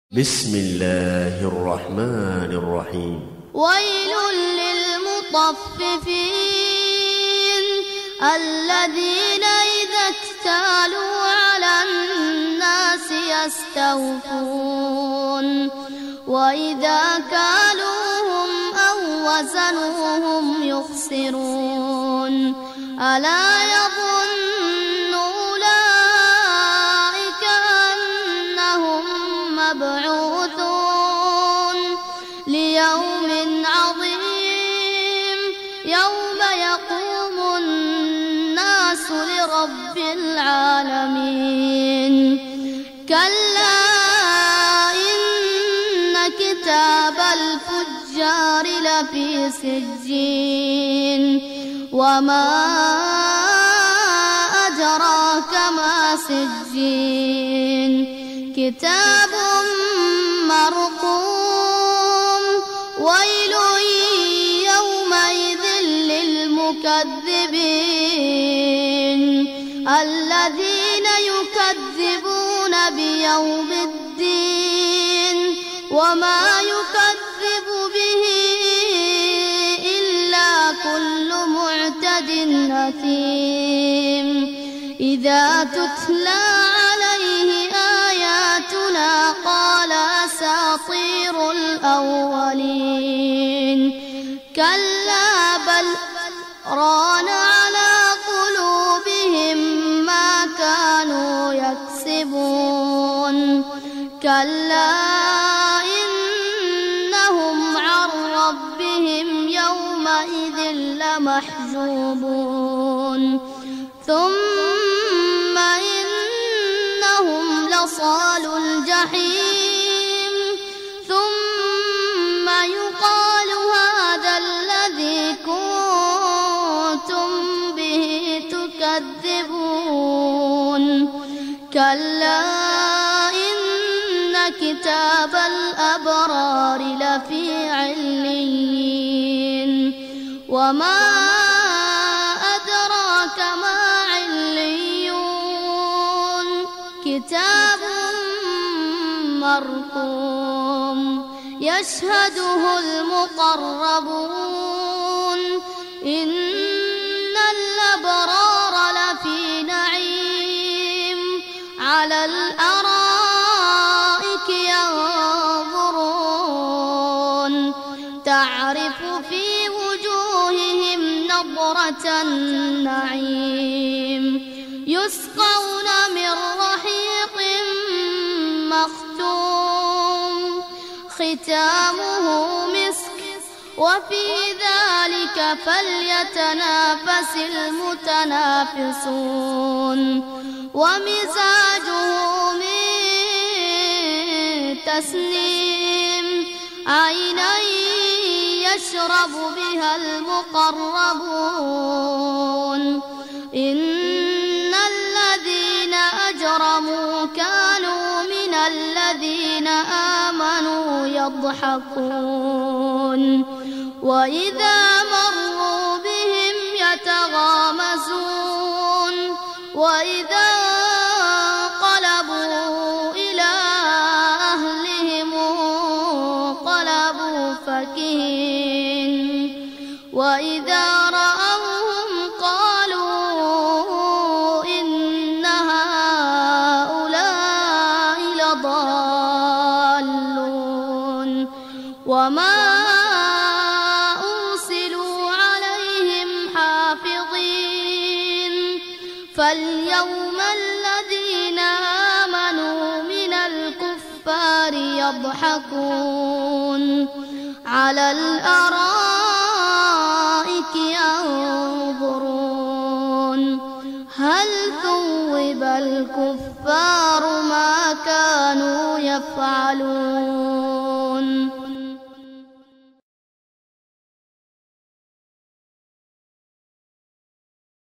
بسم الله الرحمن الرحيم. ويل للمطففين الذين إذا اكتالوا على الناس يستوفون وإذا كالوهم أو وزنوهم يخسرون ألا يظن أولئك أنهم مبعوثون ليوم عظيم يوم يقوم الناس لرب العالمين. كلا إن كتاب الفجار لفي سجين وما أدراك ما سجين كتاب مرقوم ويل يومئذ للمكذبين الذين يكذبون بيوم الدين وما يكذب به إلا كل معتد أثيم إذا تتلى عليه آياتنا قال أساطير الأولين كلا بل ران على قلوبهم ما كانوا يكسبون كلا إنهم عن ربهم يومئذ لمحجوبون ثم إنهم لصالوا الجحيم ثم يقال هذا الذي كنتم به تكذبون كلا إن كتاب الأبرار لفي عليين وما أدراك ما عليون كتاب مرقوم يشهده المقربون إن الأبرار لفي نعيم على الأرائك ينظرون تعرف في وجوههم نضرة النعيم يسقون من رحيق مختوم ختامه مسك وفي ذلك فليتنافس المتنافسون ومزاجه من تسنيم عينا يشرب بها المقربون إن الذين أجرموا كانوا من الذين آمنوا يضحكون وإذا مروا بهم يتغامزون وإذا انقلبوا إلى أهلهم انقلبوا فكهين وإذا رأوهم قالوا إن هؤلاء لضالون وما أرسلوا عليهم حافظين فاليوم الذين آمنوا من الكفار يضحكون على الأرائك ينظرون هل ثوب الكفار ما كانوا يفعلون.